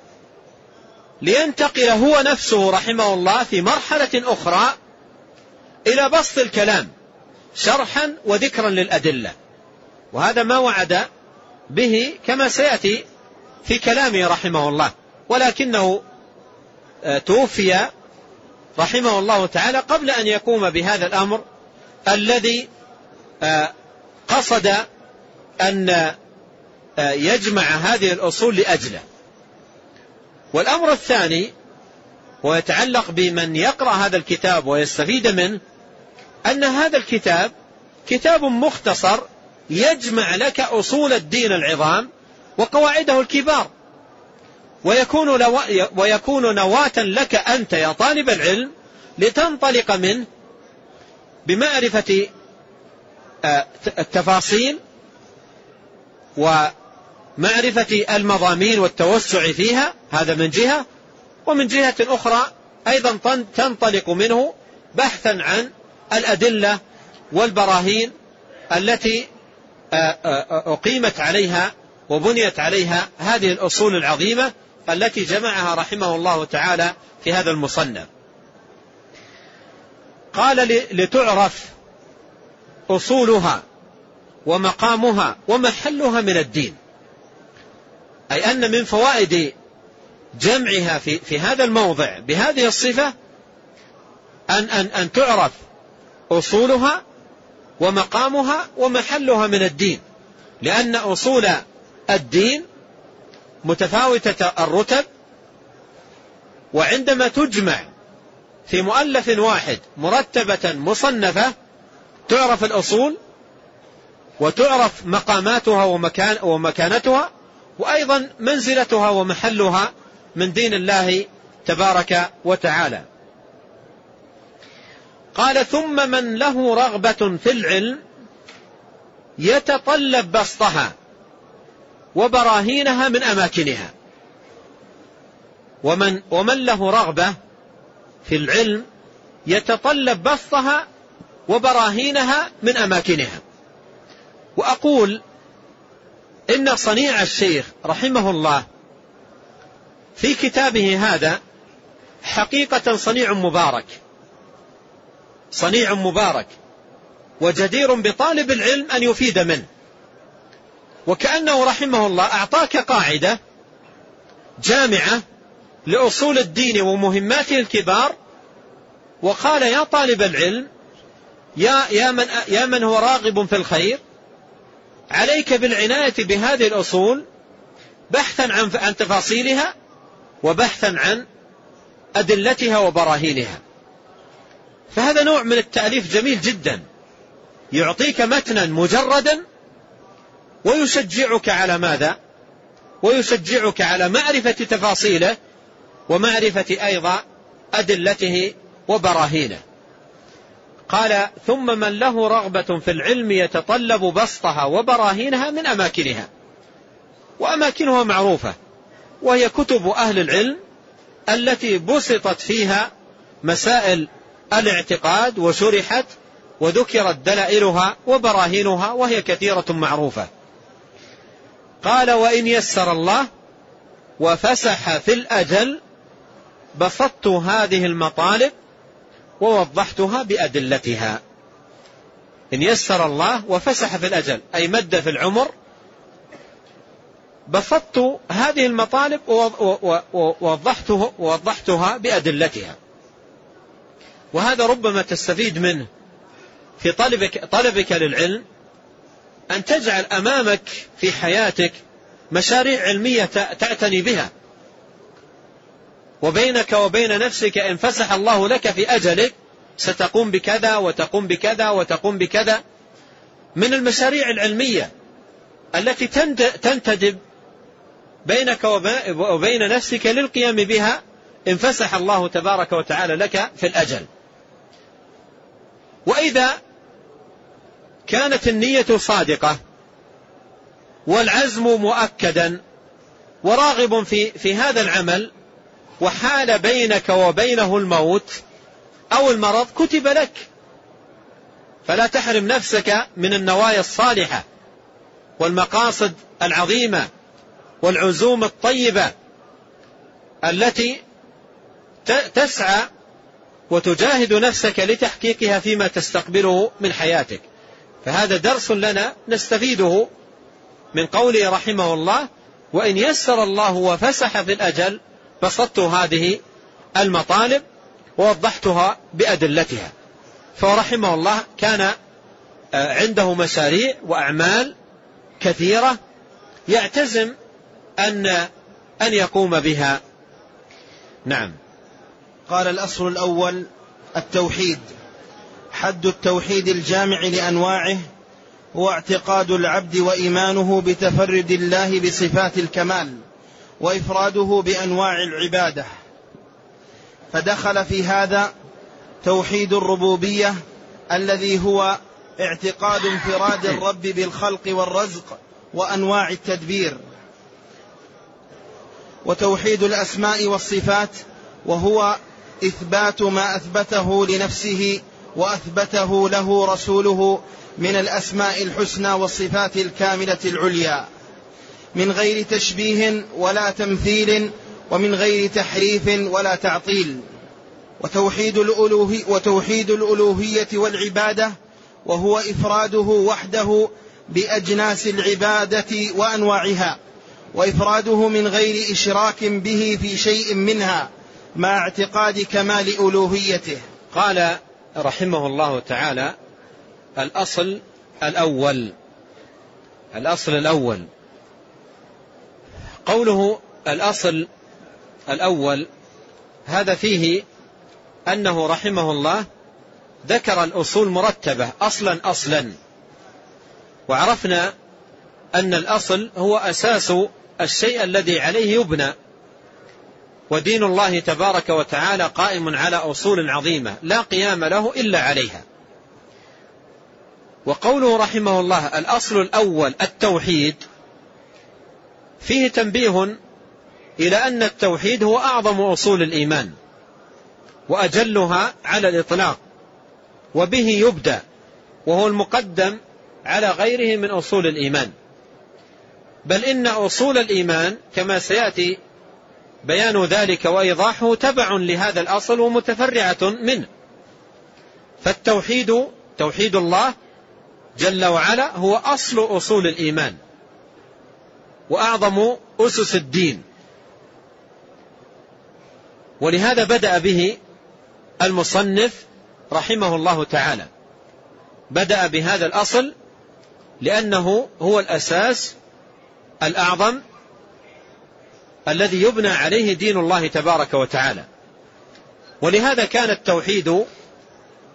لينتقل هو نفسه رحمه الله في مرحلة أخرى إلى بسط الكلام شرحا وذكرا للأدلة، وهذا ما وعد به كما سيأتي في كلامه رحمه الله. ولكنه توفي رحمه الله تعالى قبل أن يقوم بهذا الأمر الذي قصد أن يجمع هذه الأصول لأجله. والأمر الثاني ويتعلق بمن يقرأ هذا الكتاب ويستفيد منه، أن هذا الكتاب كتاب مختصر يجمع لك أصول الدين العظام وقواعده الكبار، ويكون, لو ويكون نواة لك أنت يا طالب العلم لتنطلق منه بمعرفة التفاصيل ومعرفة المضامين والتوسع فيها، هذا من جهة، ومن جهة أخرى أيضا تنطلق منه بحثا عن الأدلة والبراهين التي أقيمت عليها وبنيت عليها هذه الأصول العظيمة التي جمعها رحمه الله تعالى في هذا المصنف. قال لتعرف أصولها ومقامها ومحلها من الدين، أي أن من فوائد جمعها في, في هذا الموضع بهذه الصفة أن, أن, أن تعرف أصولها ومقامها ومحلها من الدين، لأن أصول الدين متفاوتة الرتب، وعندما تجمع في مؤلف واحد مرتبة مصنفة تعرف الأصول وتعرف مقاماتها ومكان ومكانتها، وأيضا منزلتها ومحلها من دين الله تبارك وتعالى. قال ثم من له رغبة في العلم يتطلب بسطها وبراهينها من أماكنها. ومن, ومن له رغبة في العلم يتطلب بسطها وبراهينها من أماكنها. وأقول إن صنيع الشيخ رحمه الله في كتابه هذا حقيقة صنيع مبارك صنيع مبارك وجدير بطالب العلم أن يفيد منه، وكأنه رحمه الله أعطاك قاعدة جامعة لأصول الدين ومهماته الكبار، وقال يا طالب العلم يا, يا, من, يا من هو راغب في الخير، عليك بالعناية بهذه الأصول بحثا عن, عن تفاصيلها وبحثا عن أدلتها وبراهينها. فهذا نوع من التأليف جميل جدا، يعطيك متنا مجردا ويشجعك على ماذا؟ ويشجعك على معرفة تفاصيله ومعرفة أيضا أدلته وبراهينه. قال: ثم من له رغبة في العلم يتطلب بسطها وبراهينها من أماكنها، وأماكنها معروفة، وهي كتب أهل العلم التي بسطت فيها مسائل الاعتقاد وشرحت وذكرت دلائلها وبراهينها، وهي كثيرة معروفة. قال: وإن يسر الله وفسح في الأجل بسطت هذه المطالب ووضحتها بأدلتها. إن يسر الله وفسح في الأجل أي مد في العمر، بسطت هذه المطالب ووضحتها بأدلتها. وهذا ربما تستفيد منه في طلبك, طلبك للعلم، أن تجعل أمامك في حياتك مشاريع علمية تعتني بها، وبينك وبين نفسك إن فسح الله لك في أجلك ستقوم بكذا وتقوم بكذا وتقوم بكذا من المشاريع العلمية التي تنتدب بينك وبين نفسك للقيام بها إن فسح الله تبارك وتعالى لك في الأجل. وإذا كانت النية صادقة والعزم مؤكدا وراغب في, في هذا العمل، وحال بينك وبينه الموت أو المرض، كتب لك. فلا تحرم نفسك من النوايا الصالحة والمقاصد العظيمة والعزوم الطيبة التي تسعى وتجاهد نفسك لتحقيقها فيما تستقبله من حياتك. فهذا درس لنا نستفيده من قوله رحمه الله: وإن يسر الله وفسح في الأجل بسطت هذه المطالب ووضحتها بأدلتها. فرحمه الله كان عنده مشاريع وأعمال كثيرة يعتزم أن أن يقوم بها. نعم. قال: الأصل الأول التوحيد. حد التوحيد الجامع لأنواعه هو اعتقاد العبد وإيمانه بتفرد الله بصفات الكمال وإفراده بأنواع العبادة، فدخل في هذا توحيد الربوبية الذي هو اعتقاد انفراد الرب بالخلق والرزق وأنواع التدبير، وتوحيد الأسماء والصفات وهو إثبات ما أثبته لنفسه وأثبته له رسوله من الأسماء الحسنى والصفات الكاملة العليا، من غير تشبيه ولا تمثيل ومن غير تحريف ولا تعطيل. وتوحيد الألوهية, وتوحيد الألوهية والعبادة وهو إفراده وحده بأجناس العبادة وأنواعها، وإفراده من غير إشراك به في شيء منها مع اعتقاد كمال ألوهيته. قال رحمه الله تعالى: الأصل الأول. الأصل الأول، قوله الأصل الأول هذا فيه أنه رحمه الله ذكر الأصول مرتبة أصلا أصلا، وعرفنا أن الأصل هو أساس الشيء الذي عليه يبنى، ودين الله تبارك وتعالى قائم على أصول عظيمة لا قيام له إلا عليها. وقوله رحمه الله الأصل الأول التوحيد فيه تنبيه إلى أن التوحيد هو أعظم أصول الإيمان وأجلها على الإطلاق، وبه يبدأ، وهو المقدم على غيره من أصول الإيمان. بل إن أصول الإيمان كما سيأتي بيان ذلك وإيضاحه تبع لهذا الأصل ومتفرعة منه. فالتوحيد توحيد الله جل وعلا هو أصل أصول الإيمان وأعظم أسس الدين، ولهذا بدأ به المصنف رحمه الله تعالى، بدأ بهذا الأصل لأنه هو الأساس الأعظم الذي يبنى عليه دين الله تبارك وتعالى. ولهذا كان التوحيد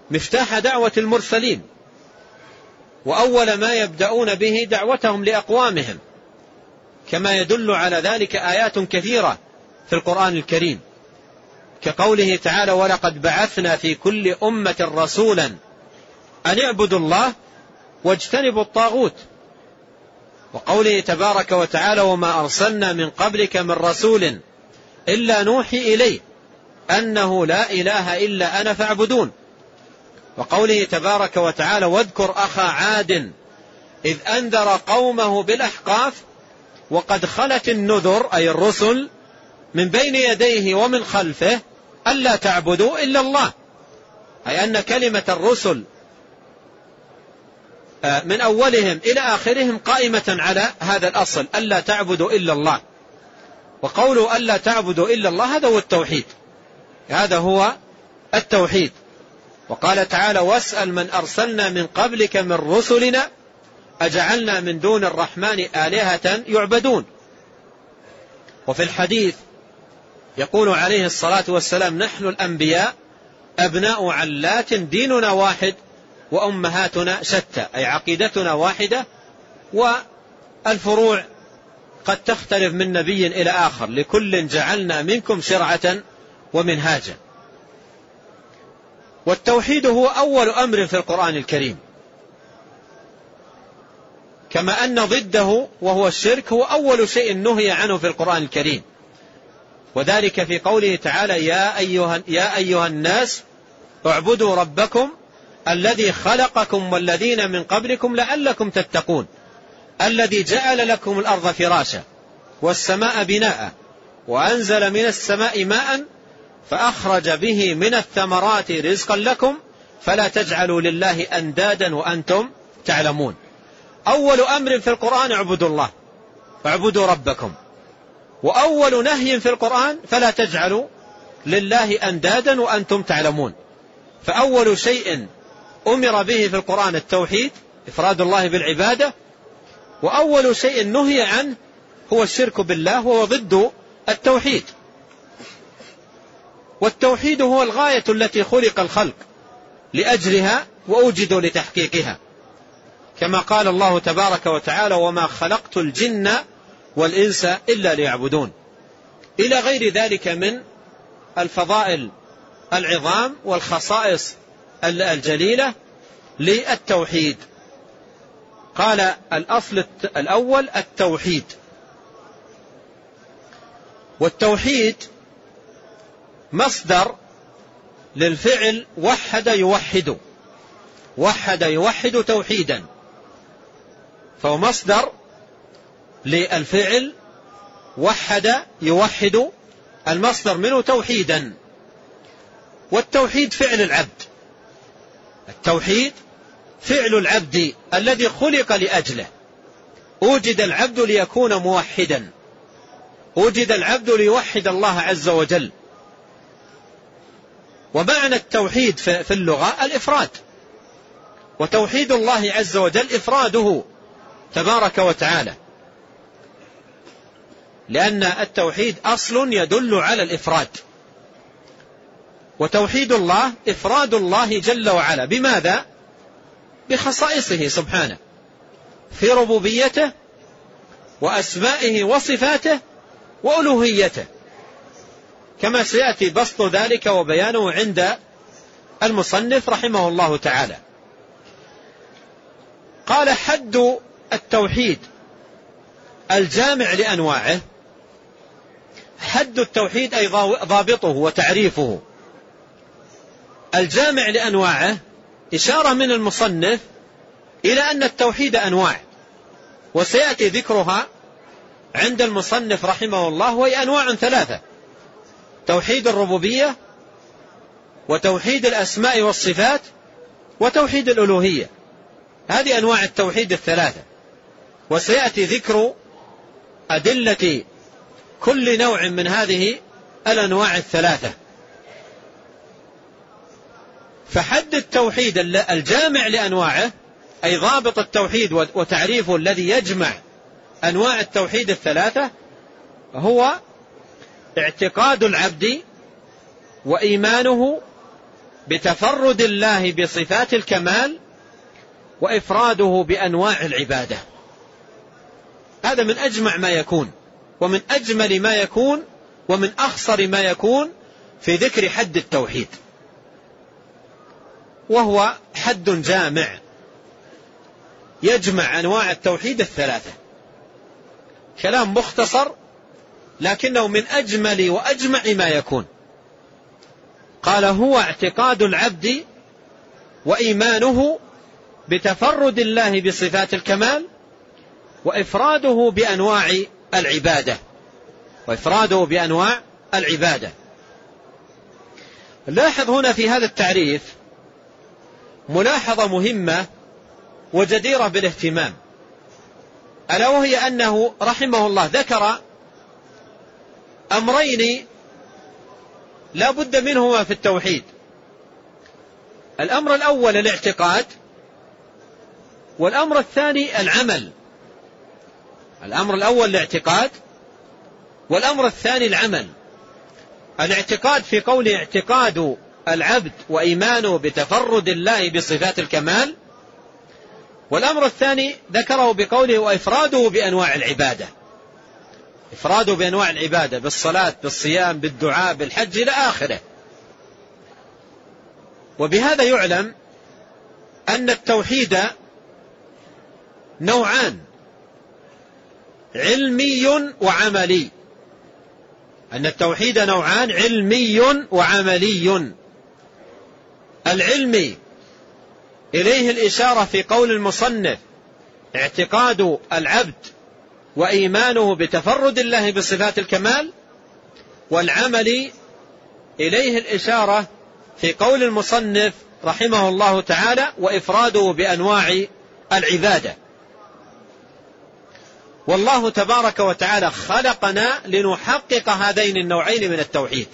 مفتاح دعوة المرسلين، وأول ما يبدأون به دعوتهم لأقوامهم، كما يدل على ذلك آيات كثيرة في القرآن الكريم، كقوله تعالى: ولقد بعثنا في كل أمة رسولا أن اعبدوا الله واجتنبوا الطاغوت، وقوله تبارك وتعالى: وما أرسلنا من قبلك من رسول إلا نوحي إليه أنه لا إله إلا أنا فاعبدون، وقوله تبارك وتعالى: واذكر أخا عاد إذ أنذر قومه بالأحقاف وقد خلت النذر أي الرسل من بين يديه ومن خلفه ألا تعبدوا إلا الله، أي أن كلمة الرسل من أولهم إلى آخرهم قائمة على هذا الأصل ألا تعبدوا إلا الله. وقولوا ألا تعبدوا إلا الله هذا هو التوحيد، هذا هو التوحيد. وقال تعالى: واسأل من أرسلنا من قبلك من رسلنا أجعلنا من دون الرحمن آلهة يعبدون. وفي الحديث يقول عليه الصلاة والسلام: نحن الأنبياء أبناء علات ديننا واحد وأمهاتنا شتى، أي عقيدتنا واحدة والفروع قد تختلف من نبي إلى آخر، لكل جعلنا منكم شرعة ومنهاجا. والتوحيد هو أول أمر في القرآن الكريم، كما أن ضده وهو الشرك هو أول شيء نهي عنه في القرآن الكريم، وذلك في قوله تعالى: يا أيها, يا أيها الناس اعبدوا ربكم الذي خلقكم والذين من قبلكم لعلكم تتقون الذي جعل لكم الأرض فراشا والسماء بناء وأنزل من السماء ماء فأخرج به من الثمرات رزقا لكم فلا تجعلوا لله أندادا وأنتم تعلمون. أول أمر في القرآن اعبدوا الله واعبدوا ربكم، وأول نهي في القرآن فلا تجعلوا لله أندادا وأنتم تعلمون. فأول شيء أمر به في القرآن التوحيد، إفراد الله بالعبادة، وأول شيء نهي عنه هو الشرك بالله وهو ضد التوحيد. والتوحيد هو الغاية التي خلق الخلق لأجلها وأوجدوا لتحقيقها، كما قال الله تبارك وتعالى: وما خلقت الجن والإنس إلا ليعبدون، إلى غير ذلك من الفضائل العظام والخصائص الجليلة للتوحيد. قال: الأصل الأول التوحيد. والتوحيد مصدر للفعل وحد يوحد، وحد يوحد توحيدا، فهو مصدر للفعل وحد يوحد، المصدر منه توحيدا. والتوحيد فعل العبد، التوحيد فعل العبد الذي خلق لأجله، أوجد العبد ليكون موحدا، أوجد العبد ليوحد الله عز وجل. ومعنى التوحيد في اللغة الإفراد، وتوحيد الله عز وجل إفراده تبارك وتعالى، لأن التوحيد أصل يدل على الإفراد. وتوحيد الله إفراد الله جل وعلا، بماذا؟ بخصائصه سبحانه في ربوبيته وأسمائه وصفاته وألوهيته، كما سيأتي بسط ذلك وبيانه عند المصنف رحمه الله تعالى. قال: حد التوحيد الجامع لأنواعه. حد التوحيد أي ضابطه وتعريفه الجامع لأنواعه، إشارة من المصنف إلى أن التوحيد أنواع، وسيأتي ذكرها عند المصنف رحمه الله، وهي أنواع ثلاثة: توحيد الربوبية وتوحيد الأسماء والصفات وتوحيد الألوهية. هذه أنواع التوحيد الثلاثة، وسيأتي ذكر أدلة كل نوع من هذه الأنواع الثلاثة. فحد التوحيد الجامع لأنواعه أي ضابط التوحيد وتعريفه الذي يجمع أنواع التوحيد الثلاثة هو اعتقاد العبد وإيمانه بتفرد الله بصفات الكمال وإفراده بأنواع العبادة. هذا من أجمع ما يكون ومن أجمل ما يكون ومن أخصر ما يكون في ذكر حد التوحيد، وهو حد جامع يجمع أنواع التوحيد الثلاثة. كلام مختصر لكنه من أجمل وأجمع ما يكون. قال: هو اعتقاد العبد وإيمانه بتفرد الله بصفات الكمال وإفراده بأنواع العبادة وإفراده بأنواع العبادة. لاحظ هنا في هذا التعريف ملاحظة مهمة وجديرة بالاهتمام، ألا وهي أنه رحمه الله ذكر أمرين لا بد منهما في التوحيد. الأمر الأول الاعتقاد، والأمر الثاني العمل. الأمر الأول الاعتقاد، والأمر الثاني العمل. الاعتقاد في قول اعتقاد العبد وإيمانه بتفرد الله بصفات الكمال، والأمر الثاني ذكره بقوله وإفراده بأنواع العبادة، إفراده بأنواع العبادة بالصلاة بالصيام بالدعاء بالحج إلى آخره. وبهذا يعلم أن التوحيد نوعان: علمي وعملي. أن التوحيد نوعان: علمي وعملي. العلمي إليه الإشارة في قول المصنف اعتقاد العبد وإيمانه بتفرد الله بصفات الكمال، والعمل إليه الإشارة في قول المصنف رحمه الله تعالى وإفراده بأنواع العبادة. والله تبارك وتعالى خلقنا لنحقق هذين النوعين من التوحيد،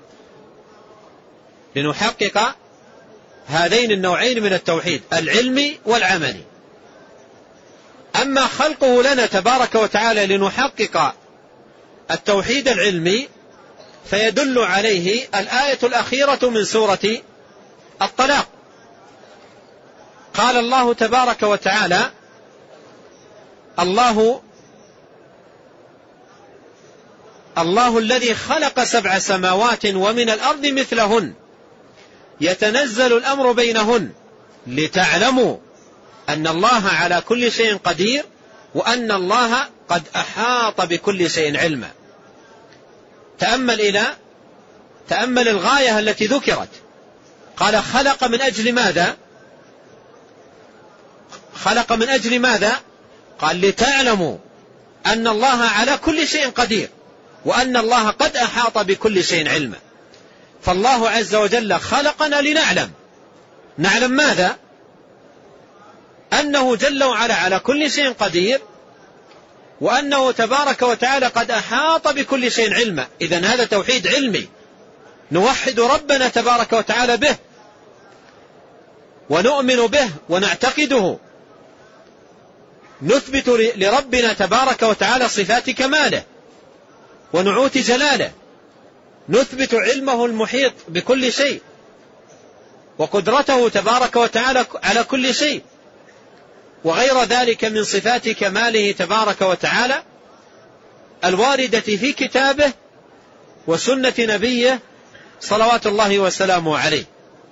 لنحقق هذين النوعين من التوحيد العلمي والعملي. أما خلقه لنا تبارك وتعالى لنحقق التوحيد العلمي فيدل عليه الآية الأخيرة من سورة الطلاق. قال الله تبارك وتعالى: الله الله الذي خلق سبع سماوات ومن الأرض مثلهن يتنزل الأمر بينهن لتعلموا أن الله على كل شيء قدير وأن الله قد أحاط بكل شيء علما. تأمل إلى تأمل الغاية التي ذكرت. قال خلق من أجل ماذا؟ خلق من أجل ماذا؟ قال لتعلموا أن الله على كل شيء قدير وأن الله قد أحاط بكل شيء علما. فالله عز وجل خلقنا لنعلم. نعلم ماذا؟ أنه جل وعلا على كل شيء قدير وأنه تبارك وتعالى قد أحاط بكل شيء علما. إذن هذا توحيد علمي نوحد ربنا تبارك وتعالى به ونؤمن به ونعتقده، نثبت لربنا تبارك وتعالى صفات كماله ونعوت جلاله، نثبت علمه المحيط بكل شيء وقدرته تبارك وتعالى على كل شيء وغير ذلك من صفات كماله تبارك وتعالى الواردة في كتابه وسنة نبيه صلوات الله وسلامه عليه.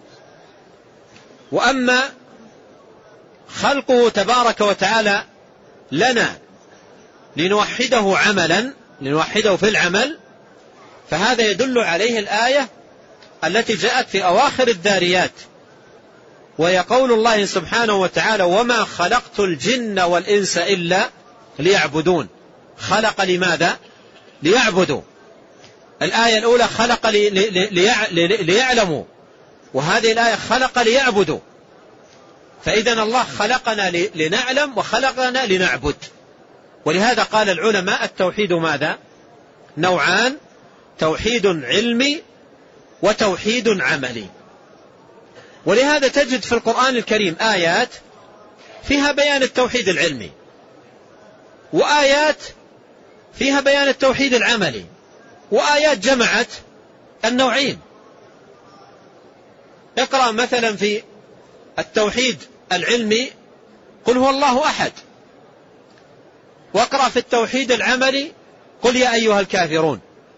وأما خلقه تبارك وتعالى لنا لنوحده عملا لنوحده في العمل فهذا يدل عليه الآية التي جاءت في أواخر الذاريات، وهي قول الله سبحانه وتعالى وما خلقت الجن والإنس إلا ليعبدون. خلق لماذا؟ ليعبدوا. الآية الأولى خلق لي لي لي ليعلموا، وهذه الآية خلق ليعبدوا. فإذن الله خلقنا لنعلم وخلقنا لنعبد. ولهذا قال العلماء التوحيد ماذا؟ نوعان: توحيد علمي وتوحيد عملي. ولهذا تجد في القرآن الكريم آيات فيها بيان التوحيد العلمي وآيات فيها بيان التوحيد العملي وآيات جمعت النوعين. اقرأ مثلا في التوحيد العلمي قل هو الله أحد، واقرأ في التوحيد العملي قل يا أيها الكافرون.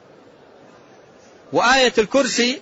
وآية الكرسي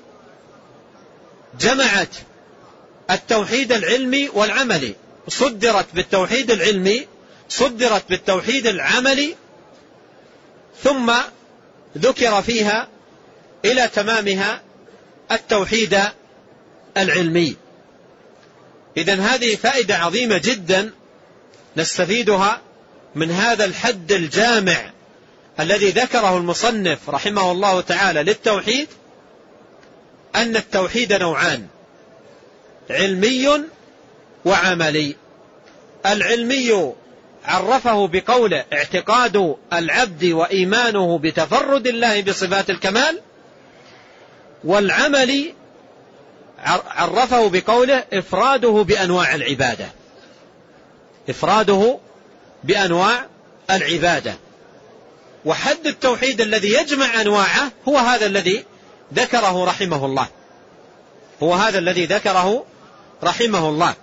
جمعت التوحيد العلمي والعملي، صدرت بالتوحيد العلمي، صدرت بالتوحيد العملي، ثم ذكر فيها إلى تمامها التوحيد العلمي. إذن هذه فائدة عظيمة جدا نستفيدها من هذا الحد الجامع الذي ذكره المصنف رحمه الله تعالى للتوحيد، أن التوحيد نوعان: علمي وعملي. العلمي عرفه بقوله اعتقاد العبد وإيمانه بتفرد الله بصفات الكمال، والعملي عرفه بقوله إفراده بأنواع العبادة، إفراده بأنواع العبادة. وحد التوحيد الذي يجمع أنواعه هو هذا الذي ذكره رحمه الله، هو هذا الذي ذكره رحمه الله.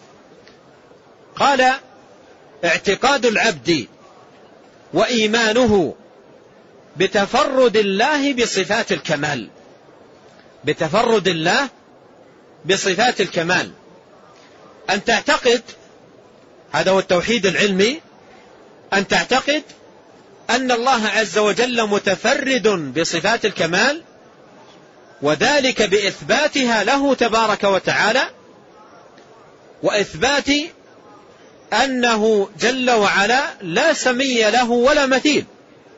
قال اعتقاد العبد وإيمانه بتفرد الله بصفات الكمال، بتفرد الله بصفات الكمال. أن تعتقد، هذا هو التوحيد العلمي، أن تعتقد أن الله عز وجل متفرد بصفات الكمال، وذلك بإثباتها له تبارك وتعالى، وإثبات أنه جل وعلا لا سمي له ولا مثيل،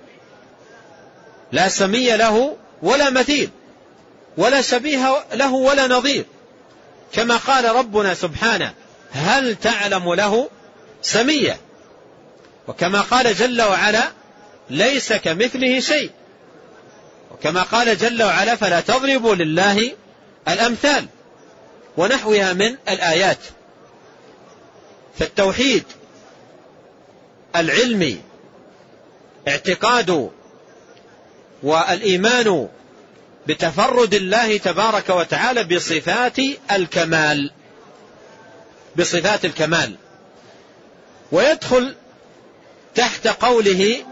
لا سمي له ولا مثيل، ولا شبيه له ولا نظير، كما قال ربنا سبحانه هل تعلم له سميا، وكما قال جل وعلا ليس كمثله شيء، وكما قال جل وعلا فلا تضربوا لله الأمثال، ونحوها من الآيات. فالتوحيد العلمي اعتقاد والإيمان بتفرد الله تبارك وتعالى بصفات الكمال، بصفات الكمال. ويدخل تحت قوله